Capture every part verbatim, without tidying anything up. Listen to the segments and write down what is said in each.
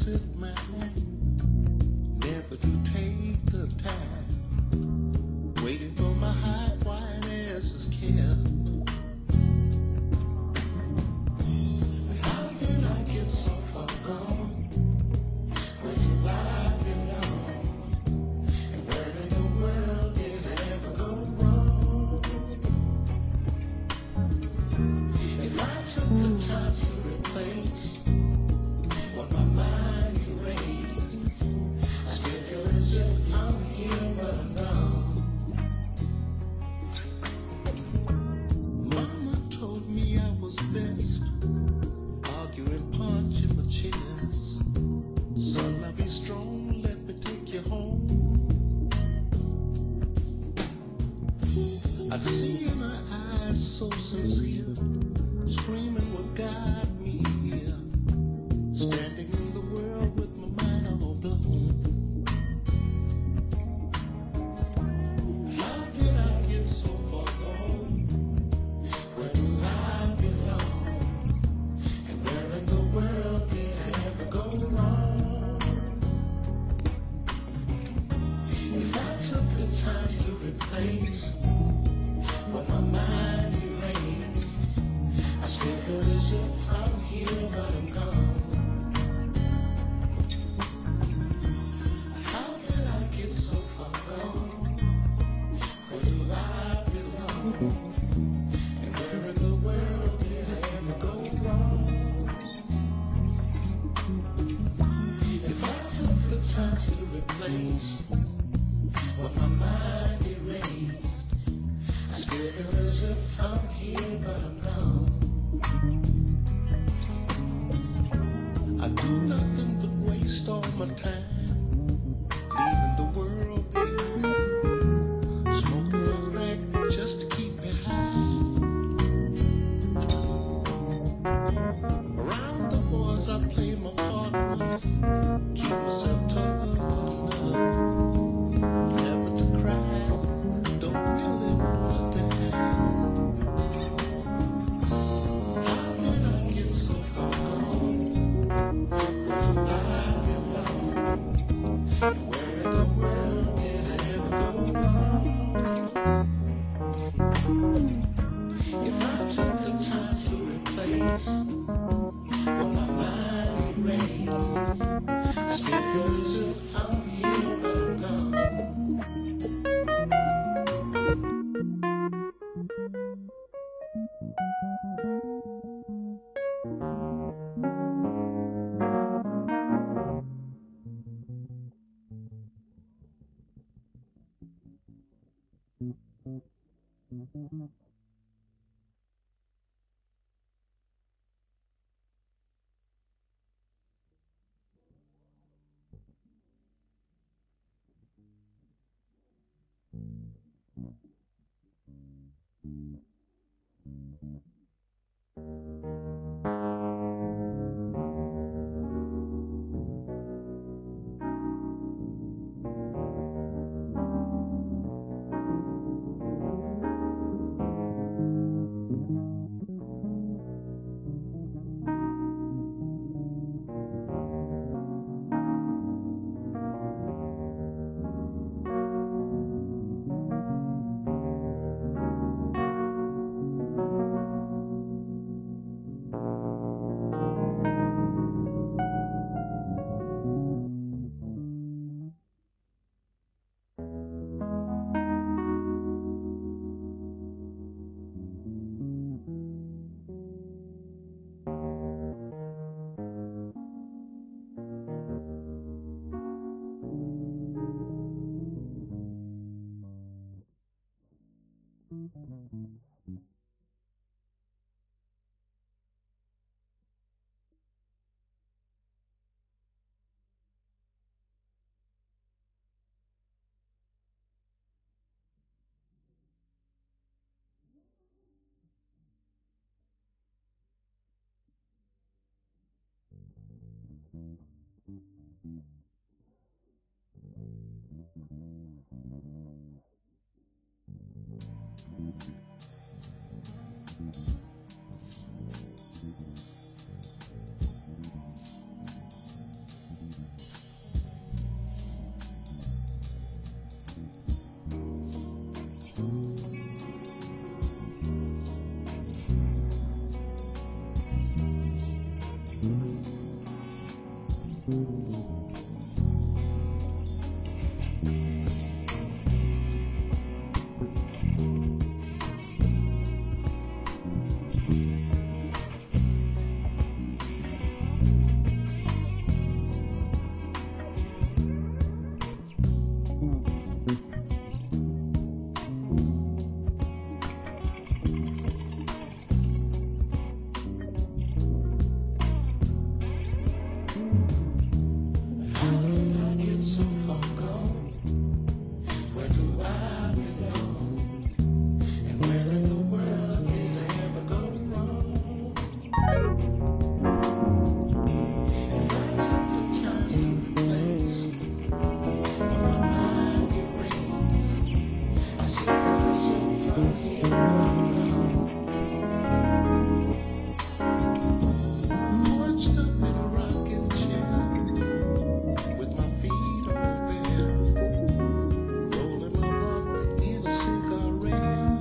sit mine, never to take the time, waiting for my hot wine as is kept. How can I get so far gone? Where do I belong? And where in the world did I ever go wrong? If I took the time to replace what my mind erased, I still feel as if I'm here but I'm gone. Mama told me I was best, arguing, punching my chest. Son, I be strong, let me take you home. I see in her eyes so sincere, screaming what got me here, standing in the world with my mind all blown. How did I get so far gone? Where do I belong? And where in the world did I ever go wrong? If I took the time to replace what my mind erased, I still feel as if I'm here but I'm gone. How did I get so far gone? Where do I belong? And where in the world did I ever go wrong? If I took the time to replace what my mind erased, I still feel as if I'm here but I'm gone. I do nothing but waste all my time, leaving the world behind, smoking my crack just to keep me high. Around the boys I play my part rough, keep myself tough enough, never to cry, don't really wanna die. How did I get so far gone? Where do I belong? And where in the world did I ever go wrong? If I took the time to replace what my mind erased, I still feel as if I'm here but I'm gone. How did I get so far gone? Where do I belong? And where in the world did I ever go wrong? If I took the time to replace what my mind erased, I still feel so from here where I'm bound. Perched up in a rocking chair, with my feet on the bed, rolling my blunt in a cigarette,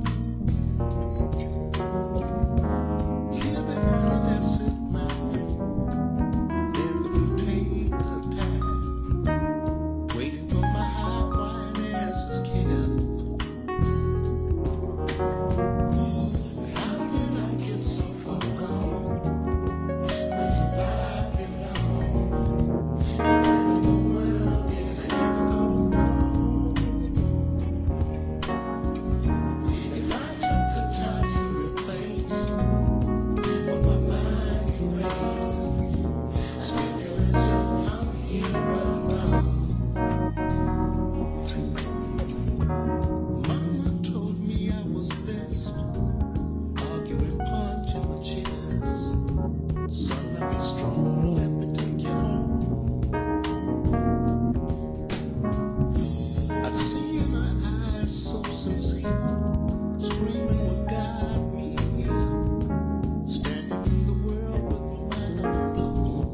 living adolescent mind, never to take the time, waiting for my high quiet ass to kill. How did I get so far gone? Where do I belong? And where in the world did I ever go wrong? If I took the time to replace what my mind erased, I still feel as if I'm here but I'm bound. Mama told me I was best, arguing, punching my chest. Son, let me strong, let me take you home. I see in her eyes so sincere, screaming what got me here, standing in the world with my mind on blown.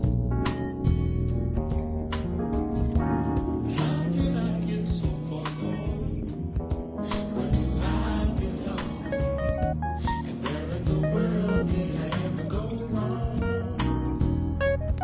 How did I get so far gone? Where do I belong? And where in the world did I ever go wrong?